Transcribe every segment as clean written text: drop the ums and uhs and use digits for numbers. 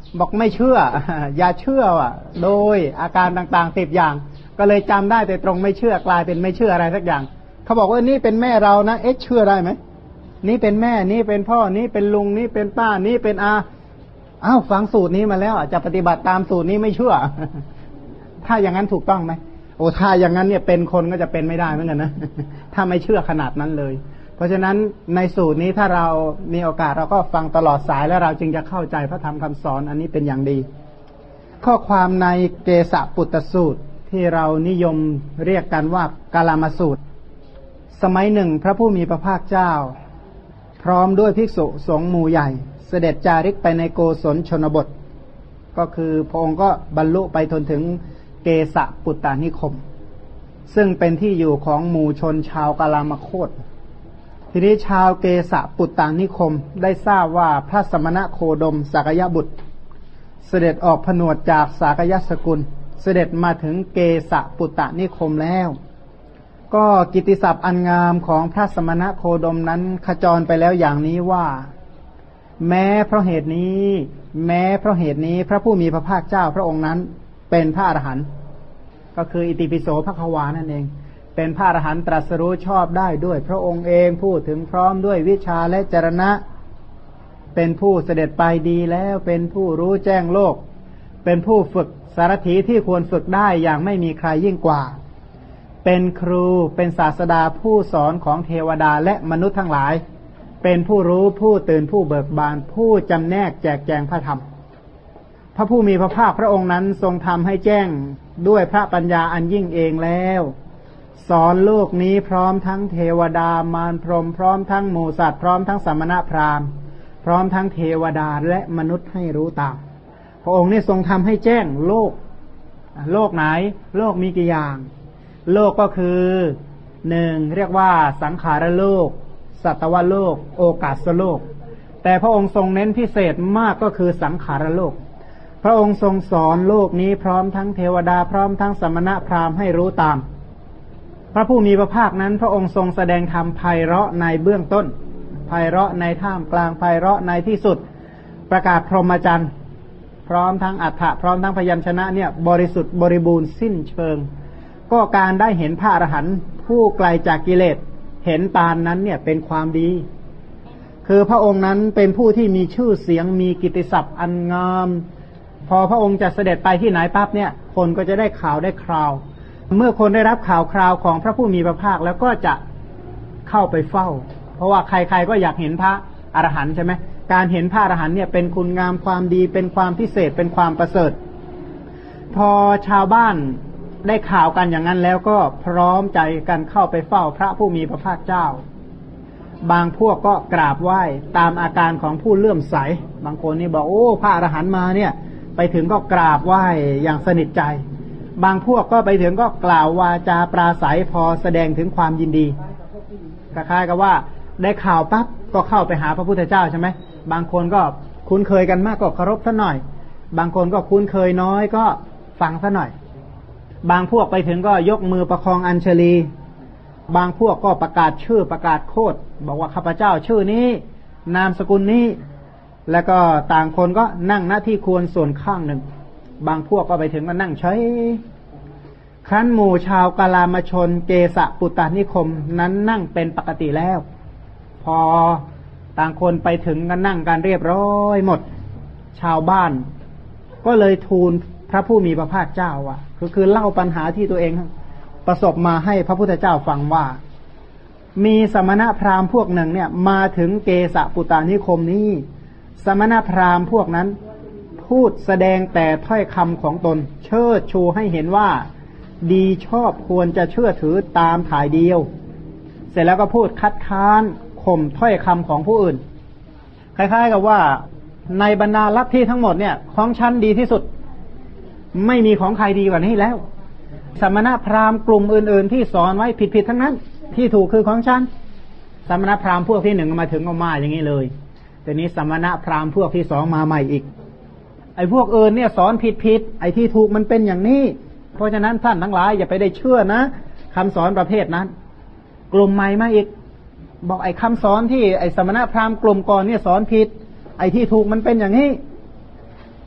บอกไม่เชื่อ อย่าเชื่อว่ะโดยอาการต่างๆ10อย่างก็เลยจำได้แต่ตรงไม่เชื่อกลายเป็นไม่เชื่ออะไรสักอย่างเขาบอกว่านี่เป็นแม่เรานะเชื่อได้ไหมนี่เป็นแม่นี่เป็นพ่อนี่เป็นลุงนี่เป็นป้านี่เป็นอาอ้าวฟังสูตรนี้มาแล้วจะปฏิบัติตามสูตรนี้ไม่เชื่อ ถ้าอย่างนั้นถูกต้องไหมโอ้ถ้าอย่างนั้นเนี่ยเป็นคนก็จะเป็นไม่ได้เหมือนกันนะ ถ้าไม่เชื่อขนาดนั้นเลยเพราะฉะนั้นในสูตรนี้ถ้าเรามีโอกาสเราก็ฟังตลอดสายแล้วเราจึงจะเข้าใจพระธรรมคำสอนอันนี้เป็นอย่างดีข้อความในเกสปุตตสูตรที่เรานิยมเรียกกันว่ากาลามสูตรสมัยหนึ่งพระผู้มีพระภาคเจ้าพร้อมด้วยภิกษุสงฆ์หมู่ใหญ่เสด็จจาริกไปในโกศลชนบทก็คือพระองค์ก็บรรลุไปจนถึงเกสปุตตานิคมซึ่งเป็นที่อยู่ของหมู่ชนชาวกาลามโคตทีนี้ชาวเกสปุตตานิคมได้ทราบว่าพระสมณโคดมสากยบุตรเสด็จออกผนวดจากสากยสกุลเสด็จมาถึงเกสปุตตานิคมแล้วก็กิตติศัพท์อันงามของพระสมณโคดมนั้นขจรไปแล้วอย่างนี้ว่าแม้เพราะเหตุนี้พระผู้มีพระภาคเจ้าพระองค์นั้นเป็นพระอรหันต์ก็คืออิติปิโสภควานั่นเองเป็นพระอรหันต์ตรัสรู้ชอบได้ด้วยพระองค์เองพูดถึงพร้อมด้วยวิชาและจรณะเป็นผู้เสด็จไปดีแล้วเป็นผู้รู้แจ้งโลกเป็นผู้ฝึกสารถีที่ควรฝึกได้อย่างไม่มีใครยิ่งกว่าเป็นครูเป็นศาสดาผู้สอนของเทวดาและมนุษย์ทั้งหลายเป็นผู้รู้ผู้ตื่นผู้เบิกบานผู้จำแนกแจกแจงพระธรรมพระผู้มีพระภาคพระองค์นั้นทรงทำให้แจ้งด้วยพระปัญญาอันยิ่งเองแล้วสอนโลกนี้พร้อมทั้งเทวดามารพรหมพร้อมทั้งหมู่สัตว์พร้อมทั้งสมณพราหมณ์พร้อมทั้งเทวดาและมนุษย์ให้รู้ตามพระองค์นี้ทรงทำให้แจ้งโลกไหนโลกมีกี่อย่างโลกก็คือหนึ่งเรียกว่าสังขารโลกสัตวโลกโอกาสโลกแต่พระองค์ทรงเน้นพิเศษมากก็คือสังขารโลกพระองค์ทรงสอนโลกนี้พร้อมทั้งเทวดาพร้อมทั้งสมณพราหมณ์ให้รู้ตามพระผู้มีพระภาคนั้นพระองค์ทรงแสดงธรรมไพเราะในเบื้องต้นไพเราะในท่ามกลางไพเราะในที่สุดประกาศพรหมจรรย์พร้อมทั้งอรรถะพร้อมทั้งพยัญชนะเนี่ยบริสุทธิ์บริบูรณ์สิ้นเชิงก็การได้เห็นพระอรหันต์ผู้ไกลจากกิเลสเห็นปานนั้นเนี่ยเป็นความดีคือพระองค์นั้นเป็นผู้ที่มีชื่อเสียงมีกิตติศัพท์อันงามพอพระองค์จะเสด็จไปที่ไหนปั๊บเนี่ยคนก็จะได้ข่าวได้คราวเมื่อคนได้รับข่าวคราวของพระผู้มีพระภาคแล้วก็จะเข้าไปเฝ้าเพราะว่าใครๆก็อยากเห็นพระอรหันต์ใช่ไหมการเห็นพระอรหันต์เนี่ยเป็นคุณงามความดีเป็นความพิเศษเป็นความประเสริฐพอชาวบ้านได้ข่าวกันอย่างนั้นแล้วก็พร้อมใจกันเข้าไปเฝ้าพระผู้มีพระภาคเจ้าบางพวกก็กราบไหว้ตามอาการของผู้เลื่อมใสบางคนนี่บอกโอ้พระอรหันต์มาเนี่ยไปถึงก็กราบไหว้อย่างสนิทใจบางพวกก็ไปถึงก็กล่าววาจาปราศัยพอแสดงถึงความยินดีคล้ายๆกับว่าได้ข่าวปั๊บก็เข้าไปหาพระพุทธเจ้าใช่ไหมบางคนก็คุ้นเคยกันมากก็เคารพซะหน่อยบางคนก็คุ้นเคยน้อยก็ฟังซะหน่อยบางพวกไปถึงก็ยกมือประคองอัญชลีบางพวกก็ประกาศชื่อประกาศโคดบอกว่าข้าพเจ้าชื่อนี้นามสกุลนี้แล้วก็ต่างคนก็นั่งหน้าที่ควรส่วนข้างหนึ่งบางพวกก็ไปถึงก็นั่งเฉยครั้นหมู่ชาวกาลามชนเกสปุตตานิคมนั้นนั่งเป็นปกติแล้วพอต่างคนไปถึงก็นั่งกันเรียบร้อยหมดชาวบ้านก็เลยทูลพระผู้มีพระภาคเจ้าว่าคือเล่าปัญหาที่ตัวเองประสบมาให้พระพุทธเจ้าฟังว่ามีสมณพราหมณ์พวกหนึ่งเนี่ยมาถึงเกสปุตตานิคมนี้สมณพราหมณ์พวกนั้นพูดแสดงแต่ถ้อยคำของตนเชิดชูให้เห็นว่าดีชอบควรจะเชื่อถือตามถ่ายเดียวเสร็จแล้วก็พูดคัดค้านข่มถ้อยคำของผู้อื่นคล้ายๆกับว่าในบรรดาลัทธิทั้งหมดเนี่ยของฉันดีที่สุดไม่มีของใครดีกว่านี้แล้วสมณพราหมณ์กลุ่มอื่นๆที่สอนไว้ผิดๆทั้งนั้นที่ถูกคือของฉันสมณพราหมณ์พวกที่หนึ่งมาถึงก็มาอย่างนี้เลยแต่นี้สมณพราหมณ์พวกที่สองมาใหม่อีกไอ้พวกอื่นเนี่ยสอนผิดไอ้ที่ถูกมันเป็นอย่างนี้เพราะฉะนั้นท่านทั้งหลายอย่าไปได้เชื่อนะคำสอนประเภทนั้นกลุ่มใหม่มาอีกบอกไอ้คำสอนที่ไอ้สมณพราหมณ์กลุ่มก่อนเนี่ยสอนผิดไอ้ที่ถูกมันเป็นอย่างนี้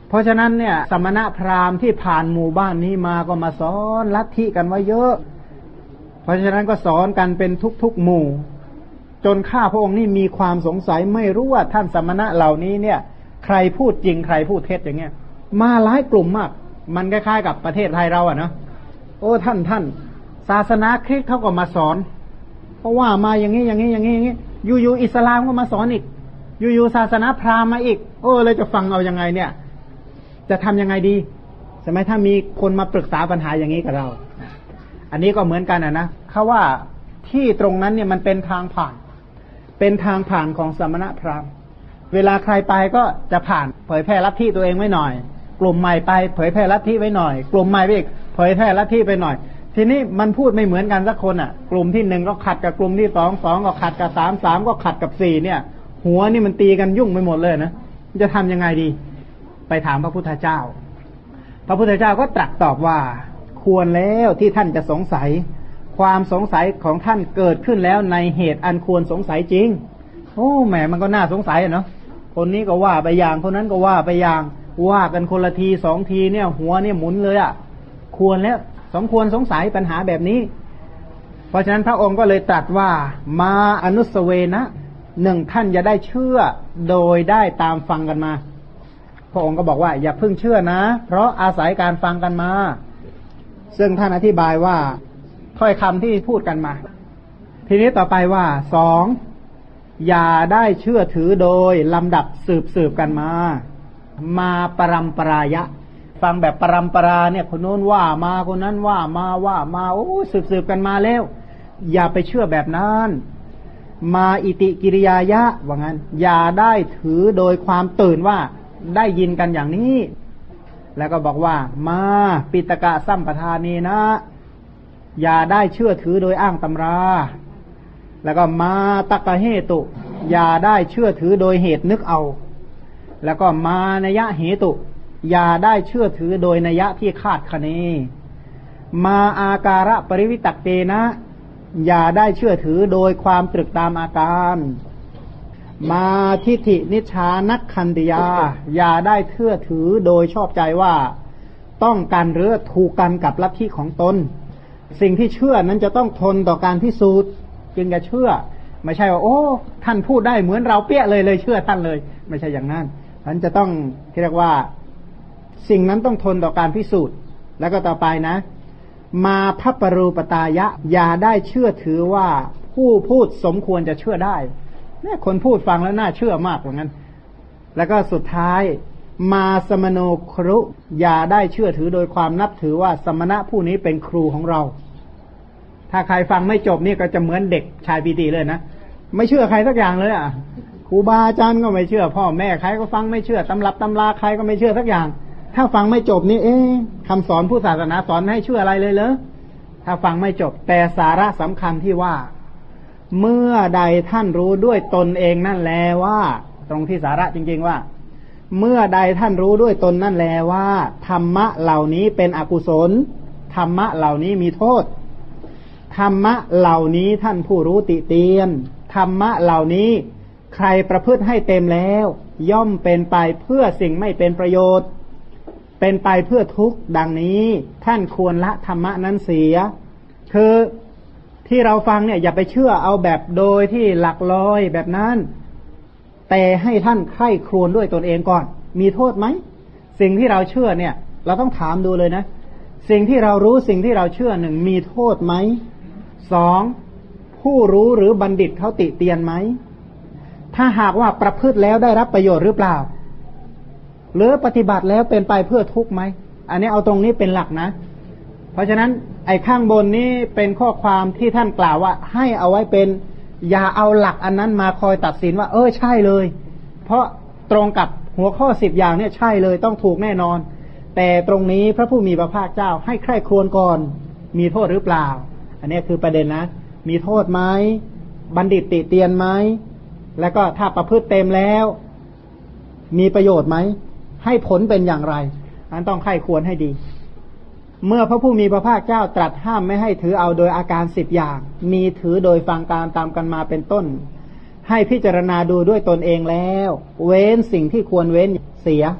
เพราะฉะนั้นเนี่ยสมณพราหมณ์ที่ผ่านหมู่บ้านนี้มาก็มาสอนลัทธิกันไว้เยอะเพราะฉะนั้นก็สอนกันเป็นทุกๆหมู่จนข้าพระองค์นี่มีความสงสัยไม่รู้ว่าท่านสมณะเหล่านี้เนี่ยใครพูดจริงใครพูดเท็จอย่างเงี้ยมาหลายกลุ่มมากมันคล้ายๆกับประเทศไทยเราอะเนาะโอ้ท่านศาสนาคริสต์เขาก็มาสอนเพราะว่ามาอย่างนี้อยู่อิสลามก็มาสอนอีกอยู่ศาสนาพราหมณ์มาอีกโอ้เลยจะฟังเอายังไงเนี่ยจะทำยังไงดีใช่ไหมถ้ามีคนมาปรึกษาปัญหาอย่างนี้กับเราอันนี้ก็เหมือนกันนะเขาว่าที่ตรงนั้นเนี่ยมันเป็นทางผ่านของสมณพราหมณ์เวลาใครไปก็จะผ่านเผยแพร่ลัทธิตัวเองไว้หน่อยกลุ่มใหม่ไปเผยแพร่ลัทธิไว้หน่อยกลุ่มใหม่ไปอีกเผยแพร่ลัทธิไปหน่อยทีนี้มันพูดไม่เหมือนกันสักคนอ่ะกลุ่มที่หนึ่งก็ขัดกับกลุ่มที่สองก็ขัดกับสามก็ขัดกับสี่เนี่ยหัวนี่มันตีกันยุ่งไปหมดเลยนะจะทำยังไงดีไปถามพระพุทธเจ้าพระพุทธเจ้าก็ตรัสตอบว่าควรแล้วที่ท่านจะสงสัยความสงสัยของท่านเกิดขึ้นแล้วในเหตุอันควรสงสัยจริงโอ้แหมมันก็น่าสงสัยเนาะคนนี้ก็ว่าไปอย่างคนนั้นก็ว่าไปอย่างว่ากันคนละทีสองทีเนี่ยหัวเนี่ยหมุนเลยอ่ะควรแล้วสมควรสงสัยปัญหาแบบนี้เพราะฉะนั้นพระองค์ก็เลยตรัสว่ามาอนุสเวนะหนึ่งท่านจะได้เชื่อโดยได้ตามฟังกันมาพระองค์ก็บอกว่าอย่าเพิ่งเชื่อนะเพราะอาศัยการฟังกันมาซึ่งท่านอธิบายว่าถ้อยคำที่พูดกันมาทีนี้ต่อไปว่าสองอย่าได้เชื่อถือโดยลำดับสืบกันมาปรัมปรายะฟังแบบปรัมปราเนี่ยคนโน้นว่ามาคนนั้นว่ามาโอ้สืบกันมาแล้วอย่าไปเชื่อแบบนั้นมาอิติกิริยายะว่างั้นอย่าได้ถือโดยความตื่นว่าได้ยินกันอย่างนี้แล้วก็บอกว่ามาปิตกะสัมปทานีนะอย่าได้เชื่อถือโดยอ้างตำราแล้วก็มาตักกะเหตุอย่าได้เชื่อถือโดยเหตุนึกเอาแล้วก็มานัยเหตุอย่าได้เชื่อถือโดยนัยที่คาดคะเนมาอาการะปริวิตักเตนะอย่าได้เชื่อถือโดยความตรึกตามอาการมาทิฏฐินิชฌานักขันติยาอย่าได้เชื่อถือโดยชอบใจว่าต้องการหรือถูกกันกับลัทธิของตนสิ่งที่เชื่อนั้นจะต้องทนต่อการพิสูจน์จึงจะเชื่อไม่ใช่ว่าโอ้ท่านพูดได้เหมือนเราเปี้ยเลยเชื่อท่านเลยไม่ใช่อย่างนั้นท่านจะต้องเรียกว่าสิ่งนั้นต้องทนต่อการพิสูจน์แล้วก็ต่อไปนะมาภัปปรูปตายะอย่าได้เชื่อถือว่าผู้พูดสมควรจะเชื่อได้เนี่ยคนพูดฟังแล้วน่าเชื่อมากกว่านั้นแล้วก็สุดท้ายมาสมโนครุอย่าได้เชื่อถือโดยความนับถือว่าสมณะผู้นี้เป็นครูของเราถ้าใครฟังไม่จบนี่ก็จะเหมือนเด็กชายปีติเลยนะไม่เชื่อใครสักอย่างเลยอ่ะครูบาอาจารย์ก็ไม่เชื่อพ่อแม่ใครก็ฟังไม่เชื่อตำรับตำราใครก็ไม่เชื่อสักอย่างถ้าฟังไม่จบนี่คำสอนผู้ศาสนาสอนให้เชื่ออะไรเลยเหรอถ้าฟังไม่จบแต่สาระสำคัญที่ว่าเมื่อใดท่านรู้ด้วยตนเองนั่นแลว่าตรงที่สาระจริงๆว่าเมื่อใดท่านรู้ด้วยตนนั่นแลว่าธรรมะเหล่านี้เป็นอกุศลธรรมะเหล่านี้มีโทษธรรมะเหล่านี้ท่านผู้รู้ติเตียนธรรมะเหล่านี้ใครประพฤติให้เต็มแล้วย่อมเป็นไปเพื่อสิ่งไม่เป็นประโยชน์เป็นไปเพื่อทุกข์ดังนี้ท่านควรละธรรมะนั้นเสียคือที่เราฟังเนี่ยอย่าไปเชื่อเอาแบบโดยที่หลักลอยแบบนั้นแต่ให้ท่านใคร่ครวญด้วยตนเองก่อนมีโทษไหมสิ่งที่เราเชื่อเนี่ยเราต้องถามดูเลยนะสิ่งที่เรารู้สิ่งที่เราเชื่อหนึ่งมีโทษไหมสองผู้รู้หรือบัณฑิตเขาติเตียนไหมถ้าหากว่าประพฤติแล้วได้รับประโยชน์หรือเปล่าหรือปฏิบัติแล้วเป็นไปเพื่อทุกข์ไหมอันนี้เอาตรงนี้เป็นหลักนะเพราะฉะนั้นไอ้ข้างบนนี้เป็นข้อความที่ท่านกล่าวว่าให้เอาไว้เป็นอย่าเอาหลักอันนั้นมาคอยตัดสินว่าใช่เลยเพราะตรงกับหัวข้อ10อย่างเนี่ยใช่เลยต้องถูกแน่นอนแต่ตรงนี้พระผู้มีพระภาคเจ้าให้ใคร่ครวญก่อนมีโทษหรือเปล่าอันนี้คือประเด็นนะมีโทษไหมบัณฑิตติเตียนไหมแล้วก็ถ้าประพฤติเต็มแล้วมีประโยชน์ไหมให้ผลเป็นอย่างไรอันต้องใคร่ครวญให้ดีเมื่อพระผู้มีพระภาคเจ้าตรัสห้ามไม่ให้ถือเอาโดยอาการ10อย่างมีถือโดยฟังตามกันมาเป็นต้นให้พิจารณาดูด้วยตนเองแล้วเว้นสิ่งที่ควรเว้นเสีย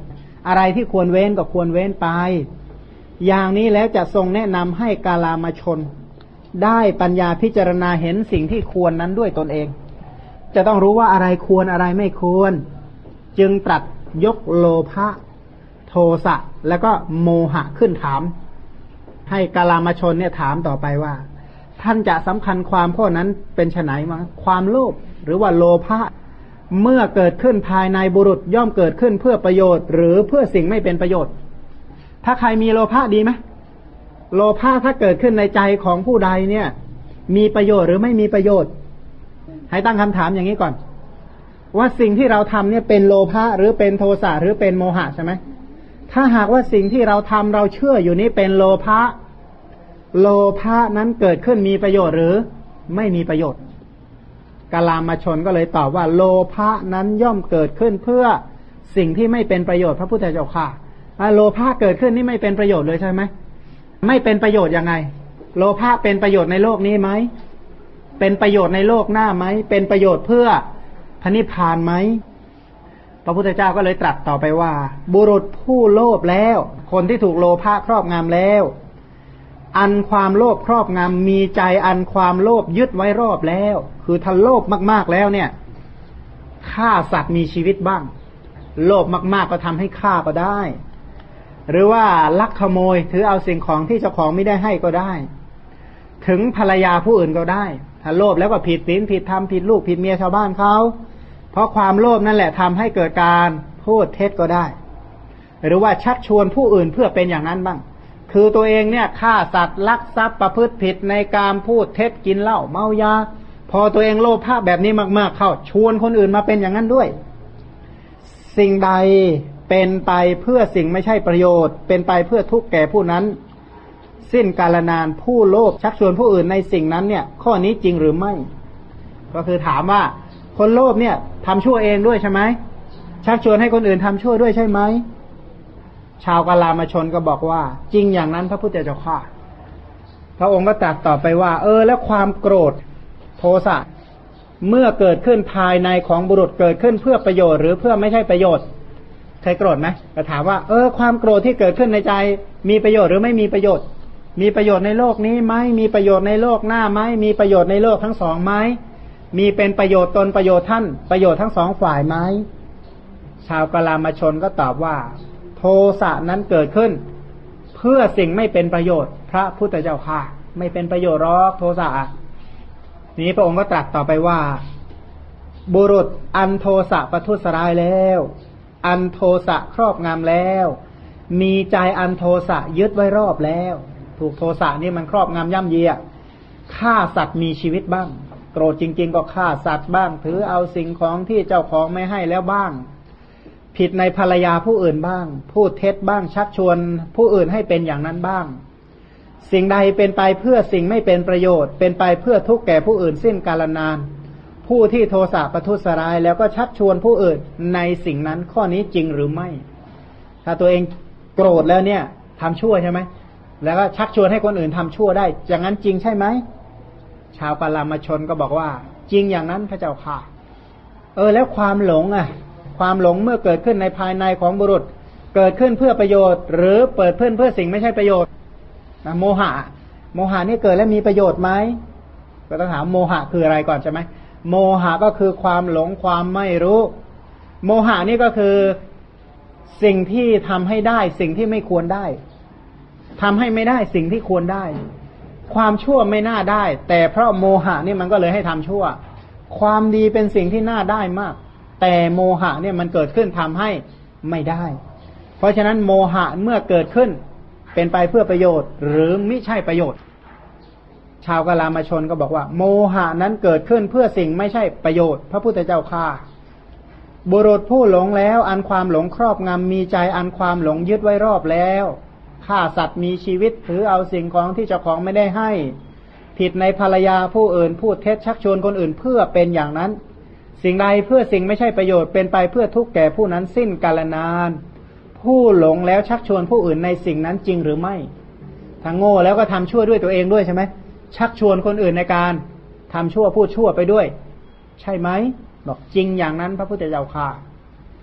อะไรที่ควรเว้นก็ควรเว้นไปอย่างนี้แล้วจะทรงแนะนำให้กาลามชนได้ปัญญาพิจารณาเห็นสิ่งที่ควรนั้นด้วยตนเองจะต้องรู้ว่าอะไรควรอะไรไม่ควรจึงตรัสยกโลภะโทสะแล้วก็โมหะขึ้นถามให้กาลามชนเนี่ยถามต่อไปว่าท่านจะสำคัญความข้อนั้นเป็นไฉนมั้งความโลภหรือว่าโลภะเมื่อเกิดขึ้นภายในบุรุษย่อมเกิดขึ้นเพื่อประโยชน์หรือเพื่อสิ่งไม่เป็นประโยชน์ถ้าใครมีโลภะดีไหมโลภะถ้าเกิดขึ้นในใจของผู้ใดเนี่ยมีประโยชน์หรือไม่มีประโยชน์ให้ตั้งคำถามอย่างนี้ก่อนว่าสิ่งที่เราทำเนี่ยเป็นโลภะหรือเป็นโทสะหรือเป็นโมหะใช่ไหมถ้าหากว่าสิ่งที่เราทำเราเชื่ออยู่นี้เป็นโลภะโลภะนั้นเกิดขึ้นมีประโยชน์หรือไม่มีประโยชน์กาลามชนก็เลยตอบว่าโลภะนั้นย่อมเกิดขึ้นเพื่อสิ่งที่ไม่เป็นประโยชน์พระพุทธเจ้าค่ะโลภะเกิดขึ้นนี่ไม่เป็นประโยชน์เลยใช่ไหมไม่เป็นประโยชน์ยังไงโลภะเป็นประโยชน์ในโลกนี้ไหมเป็นประโยชน์ในโลกหน้าไหมเป็นประโยชน์เพื่อพระนิพพานไหมพระพุทธเจ้าก็เลยตรัสต่อไปว่าบุรุษผู้โลภแล้วคนที่ถูกโลภะครอบงำแล้วอันความโลภครอบงำมีใจอันความโลภยึดไว้รอบแล้วคือถ้าโลภมากๆแล้วเนี่ยฆ่าสัตว์มีชีวิตบ้างโลภมากๆก็ทำให้ฆ่าก็ได้หรือว่าลักขโมยถือเอาสิ่งของที่เจ้าของไม่ได้ให้ก็ได้ถึงภรรยาผู้อื่นก็ได้ถ้าโลภแล้วก็ผิดศีลผิดธรรมผิดลูกผิดเมียชาวบ้านเขาเพราะความโลภนั่นแหละทำให้เกิดการพูดเท็จก็ได้หรือว่าชักชวนผู้อื่นเพื่อเป็นอย่างนั้นบ้างคือตัวเองเนี่ยฆ่าสัตว์ลักทรัพย์ประพฤติผิดในการพูดเท็จกินเหล้าเมายาพอตัวเองโลภะแบบนี้มากๆเข้าชวนคนอื่นมาเป็นอย่างนั้นด้วยสิ่งใดเป็นไปเพื่อสิ่งไม่ใช่ประโยชน์เป็นไปเพื่อทุกข์แก่ผู้นั้นสิ้นกาลนานผู้โลภชักชวนผู้อื่นในสิ่งนั้นเนี่ยข้อนี้จริงหรือไม่ก็คือถามว่าคนโลภเนี่ยทำชั่วเองด้วยใช่ไหมชักชวนให้คนอื่นทำชั่วด้วยใช่ไหมชาวกาลามชนก็บอกว่าจริงอย่างนั้นพระพุทธเจ้าข้าพระองค์ก็ตรัสต่อไปว่าแล้วความโกรธโทสะเมื่อเกิดขึ้นภายในของบุรุษเกิดขึ้นเพื่อประโยชน์หรือเพื่อไม่ใช่ประโยชน์เคยโกรธไหมก็ถามว่าความโกรธที่เกิดขึ้นในใจมีประโยชน์หรือไม่มีประโยชน์มีประโยชน์ในโลกนี้ไหมมีประโยชน์ในโลกหน้าไหมมีประโยชน์ในโลกทั้งสองไหมมีเป็นประโยชน์ตนประโยชน์ท่านประโยชน์ทั้งสองฝ่ายไหมชาวกาลามชนก็ตอบว่าโทสะนั้นเกิดขึ้นเพื่อสิ่งไม่เป็นประโยชน์พระพุทธเจ้าค่ะไม่เป็นประโยชน์หรอกโทสะนี้พระองค์ก็ตรัสต่อไปว่าบุรุษอันโทสะประทุษร้ายแล้วอันโทสะครอบงำแล้วมีใจอันโทสะยึดไว้รอบแล้วถูกโทสะนี่มันครอบงำย่ำเยียฆ่าสัตว์มีชีวิตบ้างโกรธจริงๆก็ฆ่าสัตว์บ้างถือเอาสิ่งของที่เจ้าของไม่ให้แล้วบ้างผิดในภรรยาผู้อื่นบ้างพูดเท็จบ้างชักชวนผู้อื่นให้เป็นอย่างนั้นบ้างสิ่งใดเป็นไปเพื่อสิ่งไม่เป็นประโยชน์เป็นไปเพื่อทุกข์แก่ผู้อื่นสิ้นกาลนานผู้ที่โทสะประทุษร้ายแล้วก็ชักชวนผู้อื่นในสิ่งนั้นข้อนี้จริงหรือไม่ถ้าตัวเองโกรธแล้วเนี่ยทำชั่วใช่ไหมแล้วก็ชักชวนให้คนอื่นทำชั่วได้อย่างนั้นจริงใช่ไหมชาวกาลามชนก็บอกว่าจริงอย่างนั้นพระเจ้าค่ะแล้วความหลงความหลงเมื่อเกิดขึ้นในภายในของบุรุษเกิดขึ้นเพื่อประโยชน์หรือเปิดเพื่อสิ่งไม่ใช่ประโยชน์โมหะนี่เกิดแล้วมีประโยชน์ไหมก็ต้องถามโมหะคืออะไรก่อนใช่ไหมโมหะก็คือความหลงความไม่รู้โมหะนี่ก็คือสิ่งที่ทำให้ได้สิ่งที่ไม่ควรได้ทำให้ไม่ได้สิ่งที่ควรได้ความชั่วไม่น่าได้แต่เพราะโมหะนี่มันก็เลยให้ทำชั่วความดีเป็นสิ่งที่น่าได้มากแต่โมหะเนี่ยมันเกิดขึ้นทำให้ไม่ได้เพราะฉะนั้นโมหะเมื่อเกิดขึ้นเป็นไปเพื่อประโยชน์หรือไม่ใช่ประโยชน์ชาวกาลามชนก็บอกว่าโมหะนั้นเกิดขึ้นเพื่อสิ่งไม่ใช่ประโยชน์พระพุทธเจ้าข้าบุรุษผู้หลงแล้วอันความหลงครอบงำมีใจอันความหลงยึดไว้รอบแล้วฆ่าสัตว์มีชีวิตถือเอาสิ่งของที่เจ้าของไม่ได้ให้ผิดในภรรยาผู้อื่นพูดเท็จชักชวนคนอื่นเพื่อเป็นอย่างนั้นสิ่งใดเพื่อสิ่งไม่ใช่ประโยชน์เป็นไปเพื่อทุกข์แก่ผู้นั้นสิ้นกาลนานผู้หลงแล้วชักชวนผู้อื่นในสิ่งนั้นจริงหรือไม่ถ้าโง่แล้วก็ทำชั่วด้วยตัวเองด้วยใช่ไหมชักชวนคนอื่นในการทำชั่วพูดชั่วไปด้วยใช่ไหมบอกจริงอย่างนั้นพระพุทธเจ้าค่ะ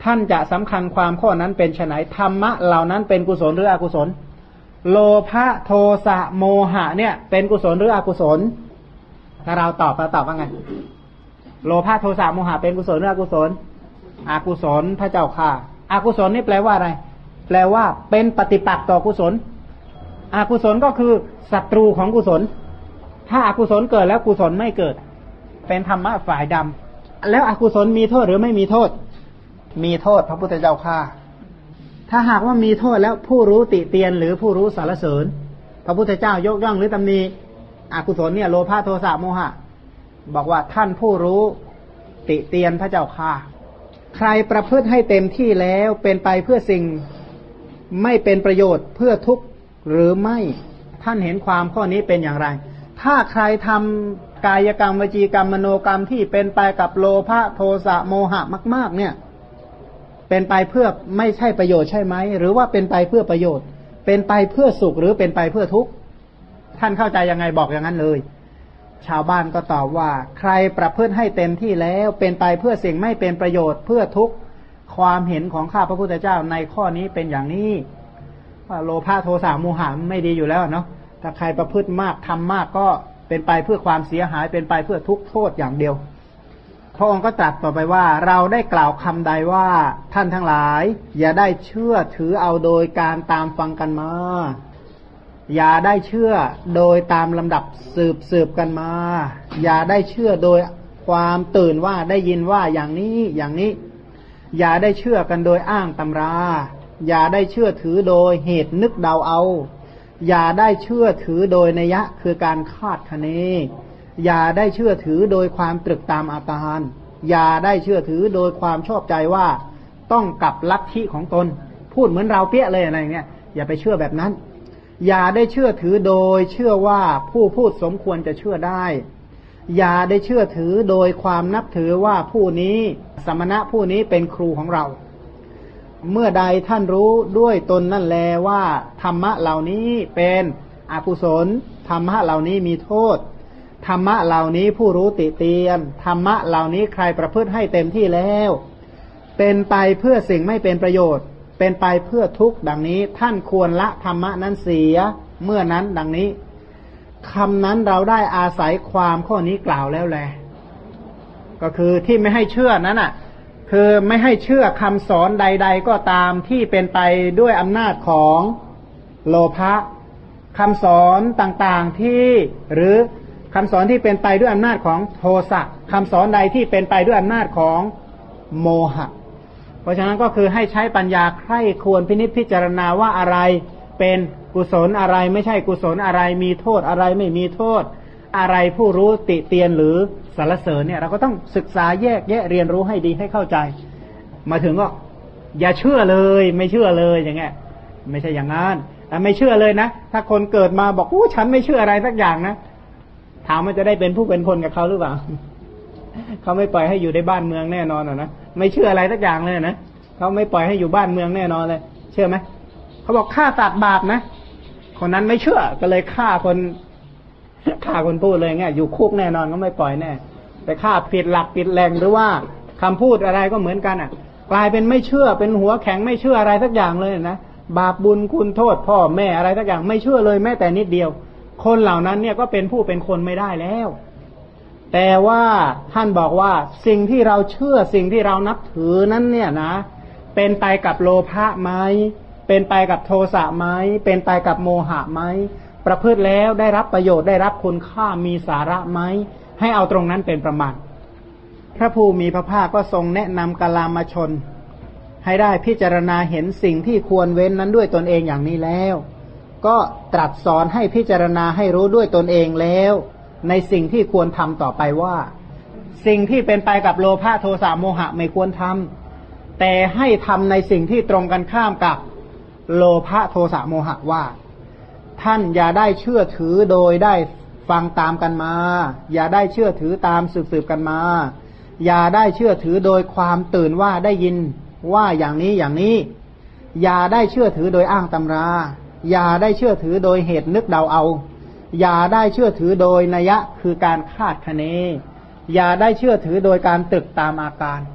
ท่านจะสำคัญความข้อนั้นเป็นไฉนธรรมะเหล่านั้นเป็นกุศลหรืออกุศลโลภะโทสะโมหะเนี่ยเป็นกุศลหรืออกุศลถ้าเราตอบว่าไงโลภะโทสะโมหะเป็นกุศลหรืออกุศลอกุศลพระเจ้าค่ะอกุศลนี่แปลว่าอะไรแปลว่าเป็นปฏิปักษ์ต่อกุศลอกุศลก็คือศัตรูของกุศลถ้าอกุศลเกิดแล้วกุศลไม่เกิดเป็นธรรมะฝ่ายดำแล้วอกุศลมีโทษหรือไม่มีโทษมีโทษพระพุทธเจ้าค่ะถ้าหากว่ามีโทษแล้วผู้รู้ติเตียนหรือผู้รู้สรรเสริญพระพุทธเจ้ายกย่องหรือตำหนิอกุศลเนี่ยโลภะโทสะโมหะบอกว่าท่านผู้รู้ติเตียนพระเจ้าค่ะใครประพฤติให้เต็มที่แล้วเป็นไปเพื่อสิ่งไม่เป็นประโยชน์เพื่อทุกข์หรือไม่ท่านเห็นความข้อนี้เป็นอย่างไรถ้าใครทำกายกรรมวจีกรรมมโนกรรมที่เป็นไปกับโลภะโทสะโมหะมากๆเนี่ยเป็นไปเพื่อไม่ใช่ประโยชน์ใช่ไหมหรือว่าเป็นไปเพื่อประโยชน์เป็นไปเพื่อสุขหรือเป็นไปเพื่อทุกข์ท่านเข้าใจยังไงบอกอย่างนั้นเลยชาวบ้านก็ตอบว่าใครประพฤติให้เต็มที่แล้วเป็นไปเพื่อสิ่งไม่เป็นประโยชน์เพื่อทุกข์ความเห็นของข้าพระพุทธเจ้าในข้อนี้เป็นอย่างนี้ว่าโลภะโทสะโมหะไม่ดีอยู่แล้วเนาะถ้าใครประพฤติมากทำมากก็เป็นไปเพื่อความเสียหายเป็นไปเพื่อทุกข์โทษอย่างเดียวพระองค์ก็ตรัสต่อไปว่าเราได้กล่าวคำใดว่าท่านทั้งหลายอย่าได้เชื่อถือเอาโดยการตามฟังกันมาอย่าได้เชื่อโดยตามลำดับสืบกันมาอย่าได้เชื่อโดยความตื่นว่าได้ยินว่าอย่างนี้อย่างนี้อย่าได้เชื่อกันโดยอ้างตำราอย่าได้เชื่อถือโดยเหตุนึกเดาเอาอย่าได้เชื่อถือโดยนัยยะคือการคาดคะเนอย่าได้เชื่อถือโดยความตรึกตามอาการอย่าได้เชื่อถือโดยความชอบใจว่าต้องกับลัทธิของตนพูดเหมือนเราเปี้ยเลยอะไรเงี้ยอย่าไปเชื่อแบบนั้นอย่าได้เชื่อถือโดยเชื่อว่าผู้พูดสมควรจะเชื่อได้อย่าได้เชื่อถือโดยความนับถือว่าผู้นี้สมณะผู้นี้เป็นครูของเราเมื่อใดท่านรู้ด้วยตนนั่นแลว่าธรรมะเหล่านี้เป็นอกุศลธรรมะเหล่านี้มีโทษธรรมะเหล่านี้ผู้รู้ติเตียนธรรมะเหล่านี้ใครประพฤติให้เต็มที่แล้วเป็นไปเพื่อสิ่งไม่เป็นประโยชน์เป็นไปเพื่อทุกข์ดังนี้ท่านควรละธรรมะนั้นเสียเมื่อนั้นดังนี้คำนั้นเราได้อาศัยความข้อนี้กล่าวแล้วแลก็คือที่ไม่ให้เชื่อนั้นอ่ะคือไม่ให้เชื่อคำสอนใดๆก็ตามที่เป็นไปด้วยอำนาจของโลภะคำสอนต่างๆที่หรือคำสอนที่เป็นไปด้วยอำนาจของโทสะคำสอนใดที่เป็นไปด้วยอำนาจของโมหะเพราะฉะนั้นก็คือให้ใช้ปัญญาใคร่ควรพินิจพิจารณาว่าอะไรเป็นกุศลอะไรไม่ใช่กุศลอะไรมีโทษอะไรไม่มีโทษอะไรผู้รู้ติเตียนหรือสรรเสริญเนี่ยเราก็ต้องศึกษาแยกแยะเรียนรู้ให้ดีให้เข้าใจมาถึงก็อย่าเชื่อเลยไม่เชื่อเลยอย่างเงี้ยไม่ใช่อย่างนั้นแต่ไม่เชื่อเลยนะถ้าคนเกิดมาบอกอู้ฉันไม่เชื่ออะไรสักอย่างนะถามว่าจะได้เป็นผู้เป็นคนกับเขาหรือเปล่า เขาไม่ปล่อยให้อยู่ในบ้านเมืองแน่นอนนะไม่เชื่ออะไรสักอย่างเลยนะเขาไม่ปล่อยให้อยู่บ้านเมืองแน่นอนเลยเชื่อไหมเขาบอกฆ่าสัตว์บาปนะคนนั้นไม่เชื่อก็เลยฆ่าคนพูดเลยเงี้ยอยู่คุกแน่นอนก็ไม่ปล่อยแน่แต่ฆ่าผิดหลักผิดแหล่งหรือว่าคำพูดอะไรก็เหมือนกันอ่ะกลายเป็นไม่เชื่อเป็นหัวแข็งไม่เชื่ออะไรสักอย่างเลยนะบาปบุญคุณโทษพ่อแม่อะไรสักอย่างไม่เชื่อเลยแม้แต่นิดเดียวคนเหล่านั้นเนี่ยก็เป็นผู้เป็นคนไม่ได้แล้วแต่ว่าท่านบอกว่าสิ่งที่เราเชื่อสิ่งที่เรานับถือนั้นเนี่ยนะเป็นไปกับโลภะไหมเป็นไปกับโทสะไหมเป็นไปกับโมหะไหมประพฤติแล้วได้รับประโยชน์ได้รับคุณค่ามีสาระไหมให้เอาตรงนั้นเป็นประมาณพระผู้มีพระภาคก็ทรงแนะนำกาลามชนให้ได้พิจารณาเห็นสิ่งที่ควรเว้นนั้นด้วยตนเองอย่างนี้แล้วก็ตรัสสอนให้พิจารณาให้รู้ด้วยตนเองแล้วในสิ่งที่ควรทำต่อไปว่าสิ่งที่เป็นไปกับโลภะโทสะโมหะไม่ควรทำแต่ให้ทำในสิ่งที่ตรงกันข้ามกับโลภะโทสะโมหะว่าท่านอย่าได้เชื่อถือโดยได้ฟังตามกันมาอย่าได้เชื่อถือตามสืบกันมาอย่าได้เชื่อถือโดยความตื่นว่าได้ยินว่าอย่างนี้อย่างนี้อย่าได้เชื่อถือโดยอ้างตำราอย่าได้เชื่อถือโดยเหตุนึกเดาเอาอย่าได้เชื่อถือโดยนัยยะคือการคาดคะเนอย่าได้เชื่อถือโดยการตรึกตามอาการ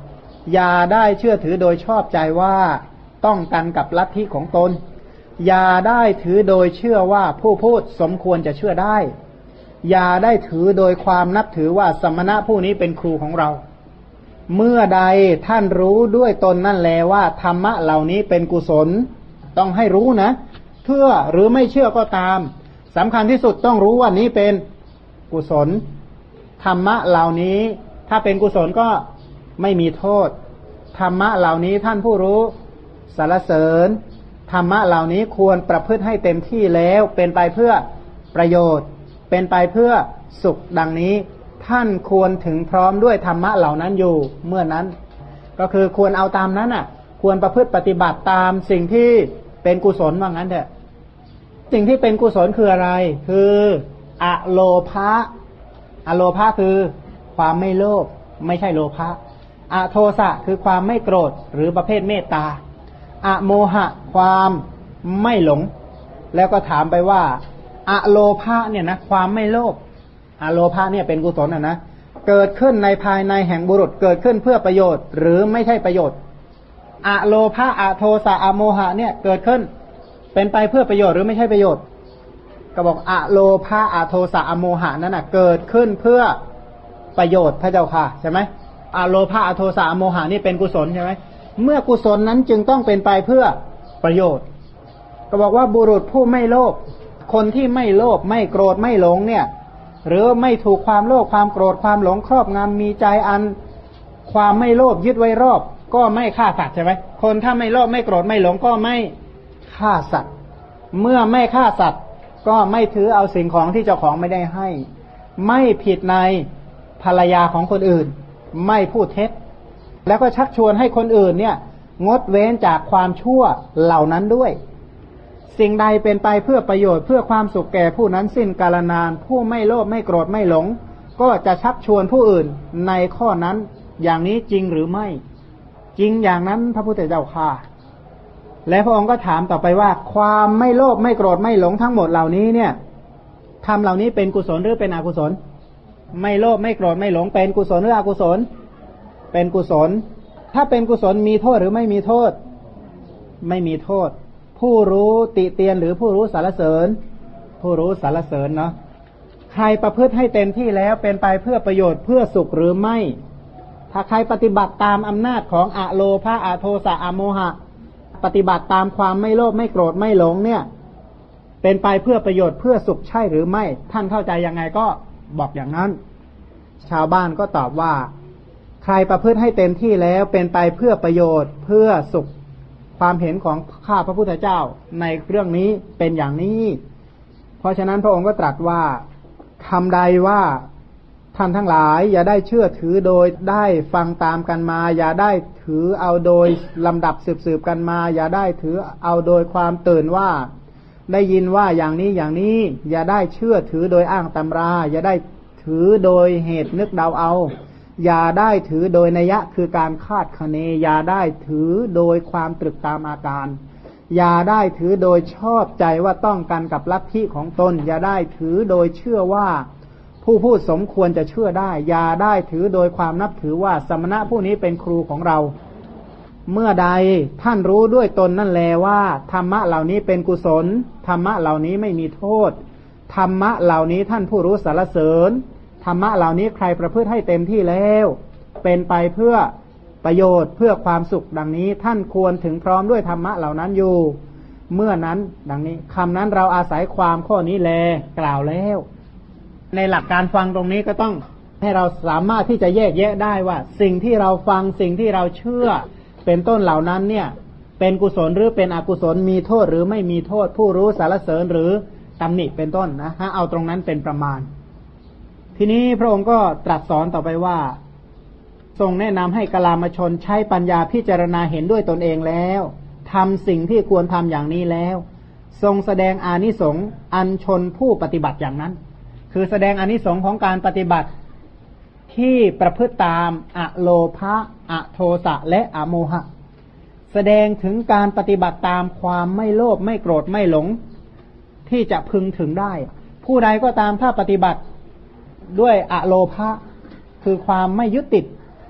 อย่าได้เชื่อถือโดยชอบใจว่าต้องกันกับลัทธิของตนอย่าได้ถือโดยเชื่อว่าผู้พูดสมควรจะเชื่อได้อย่าได้ถือโดยความนับถือว่าสมณะผู้นี้เป็นครูของเราเมื่อใดท่านรู้ด้วยตนนั่นแลว่าธรรมะเหล่านี้เป็นกุศลต้องให้รู้นะเชื่อหรือไม่เชื่อก็ตามสำคัญที่สุดต้องรู้ว่านี้เป็นกุศลธรรมะเหล่านี้ถ้าเป็นกุศลก็ไม่มีโทษธรรมะเหล่านี้ท่านผู้รู้สรรเสริญธรรมะเหล่านี้ควรประพฤติให้เต็มที่แล้วเป็นไปเพื่อประโยชน์เป็นไปเพื่อสุขดังนี้ท่านควรถึงพร้อมด้วยธรรมะเหล่านั้นอยู่เมื่อนั้นก็คือควรเอาตามนั้นอ่ะควรประพฤติปฏิบัติตามสิ่งที่เป็นกุศลว่างั้นเถอะสิ่งที่เป็นกุศลคืออะไรคืออโลภะอโลภะคือความไม่โลภไม่ใช่โลภะอโทสะคือความไม่โกรธหรือประเภทเมตตาอโมหะความไม่หลงแล้วก็ถามไปว่าอโลภะเนี่ยนะความไม่โลภอโลภะเนี่ยเป็นกุศลนะเกิดขึ้นในภายในแห่งบุรุษเกิดขึ้นเพื่อประโยชน์หรือไม่ใช่ประโยชน์อโลภะอโทสะอโมหะเนี่ยเกิดขึ้นเป็นไปเพื่อประโยชน์หรือไม่ใช่ประโยชน์ก็บอกอโลภะอโทสะอโมหะนั้นน่ะเกิดขึ้นเพื่อประโยชน์พระเจ้าค่ะใช่ไหมอโลภะอโทสะอโมหะนี่เป็นกุศลใช่ไหมเมื่อกุศลนั้นจึงต้องเป็นไปเพื่อประโยชน์ก็บอกว่าบุรุษผู้ไม่โลภคนที่ไม่โลภไม่โกรธไม่หลงเนี่ยหรือไม่ถูกความโลภความโกรธความหลงครอบงำมีใจอันความไม่โลภยึดไว้รอบก็ไม่ฆ่าสัตว์ใช่ไหมคนถ้าไม่โลภไม่โกรธไม่หลงก็ไม่ฆ่าสัตว์เมื่อไม่ฆ่าสัตว์ก็ไม่ถือเอาสิ่งของที่เจ้าของไม่ได้ให้ไม่ผิดในภรรยาของคนอื่นไม่พูดเท็จแล้วก็ชักชวนให้คนอื่นเนี่ยงดเว้นจากความชั่วเหล่านั้นด้วยสิ่งใดเป็นไปเพื่อประโยชน์เพื่อความสุขแก่ผู้นั้นสิ้นกาลนานผู้ไม่โลภไม่โกรธไม่หลงก็จะชักชวนผู้อื่นในข้อนั้นอย่างนี้จริงหรือไม่จริงอย่างนั้นพระพุทธเจ้าค่ะและพระองค์ก็ถามต่อไปว่าความไม่โลภไม่โกรธไม่หลงทั้งหมดเหล่านี้เนี่ยทำเหล่านี้เป็นกุศลหรือเป็นอกุศลไม่โลภไม่โกรธไม่หลงเป็นกุศลหรืออกุศลเป็นกุศลถ้าเป็นกุศลมีโทษหรือไม่มีโทษไม่มีโทษผู้รู้ติเตียนหรือผู้รู้สรรเสริญผู้รู้สรรเสริญเนาะใครประพฤติให้เต็มที่แล้วเป็นไปเพื่อประโยชน์เพื่อสุขหรือไม่ถ้าใครปฏิบัติตามอำนาจของอโลภะอโทสะอโมหะปฏิบัติตามความไม่โลภไม่โกรธไม่หลงเนี่ยเป็นไปเพื่อประโยชน์เพื่อสุขใช่หรือไม่ท่านเข้าใจยังไงก็บอกอย่างนั้นชาวบ้านก็ตอบว่าใครประพฤติให้เต็มที่แล้วเป็นไปเพื่อประโยชน์เพื่อสุขความเห็นของข้าพระพุทธเจ้าในเรื่องนี้เป็นอย่างนี้เพราะฉะนั้นพระองค์ก็ตรัสว่าคำใดว่าท่านทั้งหลายอย่าได้เชื่อถือโดยได้ฟังตามกันมาอย่าได้ถือเอาโดยลำดับสืบกันมาอย่าได้ถือเอาโดยความตื่นว่าได้ยินว่าอย่างนี้อย่างนี้อย่าได้เชื่อถือโดยอ้างตำราอย่าได้ถือโดยเหตุนึกเดาเอาอย่าได้ถือโดยนัยยะคือการคาดคะเนอย่าได้ถือโดยความตรึกตามอาการอย่าได้ถือโดยชอบใจว่าต้องกันกับลัทธิของตนอย่าได้ถือโดยเชื่อว่าผู้พูดสมควรจะเชื่อได้อย่าได้ถือโดยความนับถือว่าสมณะผู้นี้เป็นครูของเราเมื่อใดท่านรู้ด้วยตนนั่นแลว่าธรรมะเหล่านี้เป็นกุศลธรรมะเหล่านี้ไม่มีโทษธรรมะเหล่านี้ท่านผู้รู้สรรเสริญธรรมะเหล่านี้ใครประพฤติให้เต็มที่แล้วเป็นไปเพื่อประโยชน์เพื่อความสุขดังนี้ท่านควรถึงพร้อมด้วยธรรมะเหล่านั้นอยู่เมื่อนั้นดังนี้คำนั้นเราอาศัยความข้อนี้แลกล่าวแล้วในหลักการฟังตรงนี้ก็ต้องให้เราสามารถที่จะแยกแยะได้ว่าสิ่งที่เราฟังสิ่งที่เราเชื่อเป็นต้นเหล่านั้นเนี่ยเป็นกุศลหรือเป็นอกุศลมีโทษหรือไม่มีโทษผู้รู้สรรเสริญหรือตำหนิเป็นต้นนะฮะเอาตรงนั้นเป็นประมาณทีนี้พระองค์ก็ตรัสสอนต่อไปว่าทรงแนะนำให้กลามชนใช้ปัญญาพิจารณาเห็นด้วยตนเองแล้วทำสิ่งที่ควรทำอย่างนี้แล้วทรงแสดงอานิสงส์อัญชนผู้ปฏิบัติอย่างนั้นคือแสดงอานิสงส์ของการปฏิบัติที่ประพฤติตามอโลภะอโทสะและอโมหะแสดงถึงการปฏิบัติตามความไม่โลภไม่โกรธไม่หลงที่จะพึงถึงได้ผู้ใดก็ตามถ้าปฏิบัติด้วยอโลภะคือความไม่ยึดติด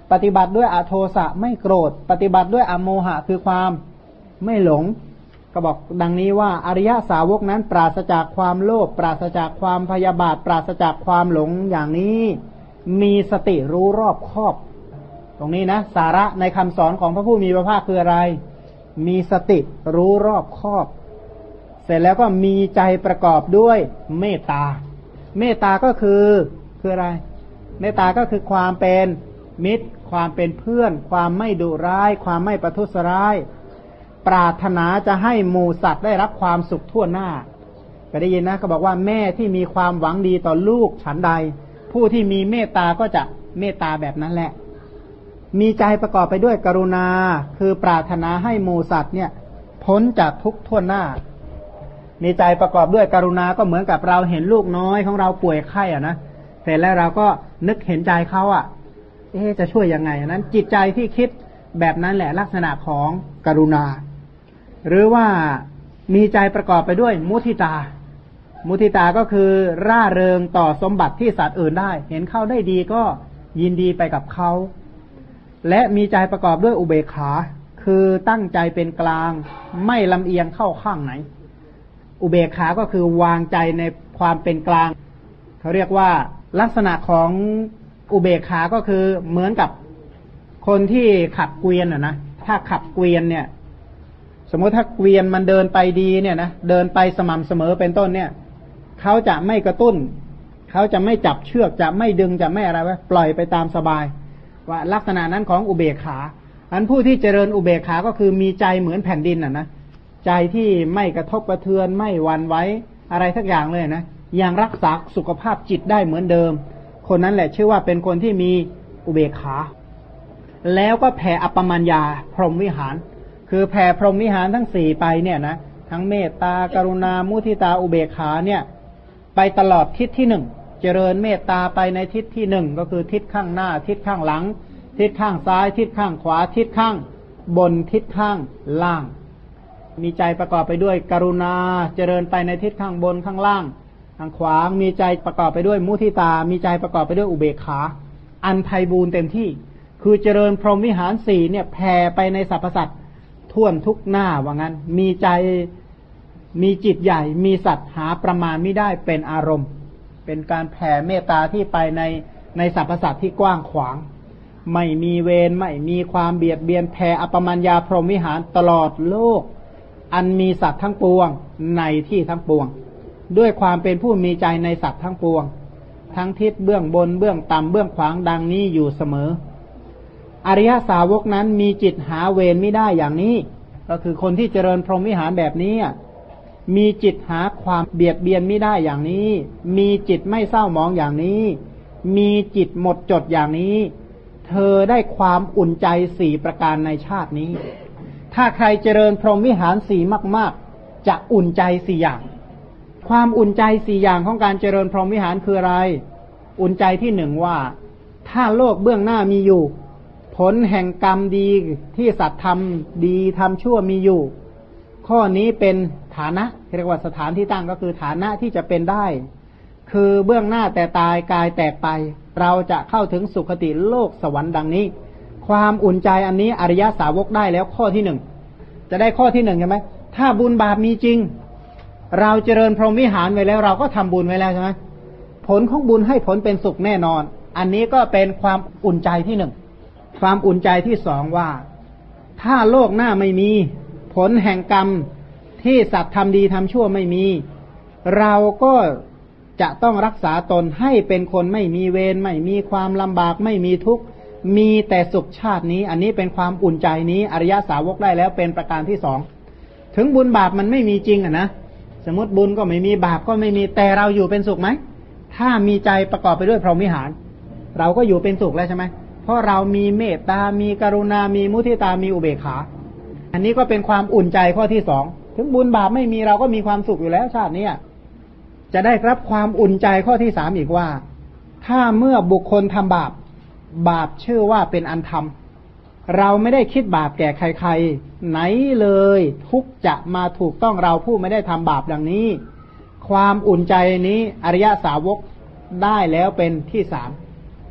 ปฏิบัติด้วยอโทสะไม่โกรธปฏิบัติด้วยอโมหะคือความไม่หลงก็บอกดังนี้ว่าอริยสาวกนั้นปราศจากความโลภปราศจากความพยาบาทปราศจากความหลงอย่างนี้มีสติรู้รอบคอบตรงนี้นะสาระในคำสอนของพระผู้มีพระภาคคืออะไรมีสติรู้รอบคอบเสร็จแล้วก็มีใจประกอบด้วยเมตตาเมตตาก็คืออะไรเมตตาก็คือความเป็นมิตรความเป็นเพื่อนความไม่ดุร้ายความไม่ประทุษร้ายปรารถนาจะให้หมู่สัตว์ได้รับความสุขทั่วหน้าก็ได้ยินนะก็บอกว่าแม่ที่มีความหวังดีต่อลูกฉันใดผู้ที่มีเมตตาก็จะเมตตาแบบนั้นแหละมีใจประกอบไปด้วยกรุณาคือปรารถนาให้หมู่สัตว์เนี่ยพ้นจากทุกข์ทั่วหน้ามีใจประกอบด้วยกรุณาก็เหมือนกับเราเห็นลูกน้อยของเราป่วยไข้อ่ะนะเสร็จแล้วเราก็นึกเห็นใจเขาอ่ะจะช่วยยังไงนั้นจิตใจที่คิดแบบนั้นแหละลักษณะของกรุณาหรือว่ามีใจประกอบไปด้วยมุทิตามุทิตาก็คือร่าเริงต่อสมบัติที่สัตว์อื่นได้เห็นเขาได้ดีก็ยินดีไปกับเขาและมีใจประกอบด้วยอุเบกขาคือตั้งใจเป็นกลางไม่ลำเอียงเข้าข้างไหนอุเบกขาก็คือวางใจในความเป็นกลางเขาเรียกว่าลักษณะของอุเบกขาก็คือเหมือนกับคนที่ขับเกวียนอ่ะนะถ้าขับเกวียนเนี่ยสมมติถ้าเกวียนมันเดินไปดีเนี่ยนะเดินไปสม่ำเสมอเป็นต้นเนี่ยเขาจะไม่กระตุ้นเขาจะไม่จับเชือกจะไม่ดึงจะไม่อะไรไว้ปล่อยไปตามสบายว่าลักษณะนั้นของอุเบกขาอันผู้ที่เจริญอุเบกขาก็คือมีใจเหมือนแผ่นดินอ่ะนะใจที่ไม่กระทบกระเทือนไม่หวั่นไหวอะไรสักอย่างเลยนะยังรักษาสุขภาพจิตได้เหมือนเดิมคนนั้นแหละชื่อว่าเป็นคนที่มีอุเบกขาแล้วก็แผ่อัปปมัญญาพรหมวิหารคือแผ่พรหมวิหารทั้งสี่ไปเนี่ยนะทั้งเมตตากรุณามุทิตาอุเบกขาเนี่ยไปตลอดทิศที่หนึ่งเจริญเมตตาไปในทิศที่หนึ่งก็คือทิศข้างหน้าทิศข้างหลังทิศข้างซ้ายทิศข้างขวาทิศข้างบนทิศข้างล่างมีใจประกอบไปด้วยกรุณาเจริญไปในทิศข้างบนข้างล่างทางขวามีใจประกอบไปด้วยมุทิตามีใจประกอบไปด้วยอุเบกขาอันไพบูรย์เต็มที่คือเจริญพรหมวิหารสี่เนี่ยแผ่ไปในสรรพสัตว์ท่วนทุกหน้าว่างั้นมีใจมีจิตใหญ่มีสัตว์หาประมาณไม่ได้เป็นอารมณ์เป็นการแผ่เมตตาที่ไปในสรรพสัตว์ที่กว้างขวางไม่มีเวรไม่มีความเบียดเบียนแผ่อัปปมัญญาพรหมวิหารตลอดโลกอันมีสัตว์ทั้งปวงในที่ทั้งปวงด้วยความเป็นผู้มีใจในสัตว์ทั้งปวงทั้งทิศเบื้องบนเบื้องต่ำเบื้องขวางดังนี้อยู่เสมออริยสาวกนั้นมีจิตหาเวรไม่ได้อย่างนี้ก็คือคนที่เจริญพรหมวิหารแบบนี้มีจิตหาความเบียดเบียนไม่ได้อย่างนี้มีจิตไม่เศร้าหมองอย่างนี้มีจิตหมดจดอย่างนี้เธอได้ความอุ่นใจสี่ประการในชาตินี้ถ้าใครเจริญพรหมวิหารสี่มากๆจะอุ่นใจสี่อย่างความอุ่นใจสี่อย่างของการเจริญพรหมวิหารคืออะไรอุ่นใจที่หนึ่งว่าถ้าโลกเบื้องหน้ามีอยู่ผลแห่งกรรมดีที่สัตว์ทำดีทำชั่วมีอยู่ข้อนี้เป็นฐานะเรียกว่าสถานที่ตั้งก็คือฐานะที่จะเป็นได้คือเบื้องหน้าแต่ตายกายแตกไปเราจะเข้าถึงสุคติโลกสวรรค์ดังนี้ความอุ่นใจอันนี้อริยสาวกได้แล้วข้อที่หนึ่งจะได้ข้อที่หนึ่งใช่ไหมถ้าบุญบาปมีจริงเราเจริญพรหมวิหารไว้แล้วเราก็ทำบุญไว้แล้วใช่ไหมผลของบุญให้ผลเป็นสุขแน่นอนอันนี้ก็เป็นความอุ่นใจที่หนึ่งความอุ่นใจที่สองว่าถ้าโลกหน้าไม่มีผลแห่งกรรมที่สัตว์ทำดีทำชั่วไม่มีเราก็จะต้องรักษาตนให้เป็นคนไม่มีเวรไม่มีความลำบากไม่มีทุกข์มีแต่สุขชาตินี้อันนี้เป็นความอุ่นใจนี้อริยสาวกได้แล้วเป็นประการที่สองถึงบุญบาปมันไม่มีจริงอ่ะนะสมมติบุญก็ไม่มีบาปก็ไม่มีแต่เราอยู่เป็นสุขไหมถ้ามีใจประกอบไปด้วยพรหมวิหารเราก็อยู่เป็นสุขแล้วใช่ไหมเพราะเรามีเมตตามีกรุณามีมุทิตามีอุเบกขาอันนี้ก็เป็นความอุ่นใจข้อที่สองถึงบุญบาปไม่มีเราก็มีความสุขอยู่แล้วชาตินี้จะได้รับความอุ่นใจข้อที่สามอีกว่าถ้าเมื่อบุคคลทำบาปชื่อว่าเป็นอันธรรมเราไม่ได้คิดบาปแก่ใครๆไหนเลยทุกจะมาถูกต้องเราผู้ไม่ได้ทำบาปดังนี้ความอุ่นใจนี้อริยสาวกได้แล้วเป็นที่สาม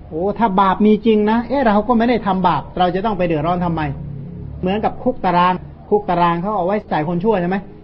โอ้ถ้าบาปมีจริงนะเราก็ไม่ได้ทำบาปเราจะต้องไปเดือดร้อนทำไมเหมือนกับคุกตารางเขาเอาไว้ใส่คนชั่วใช่ไหม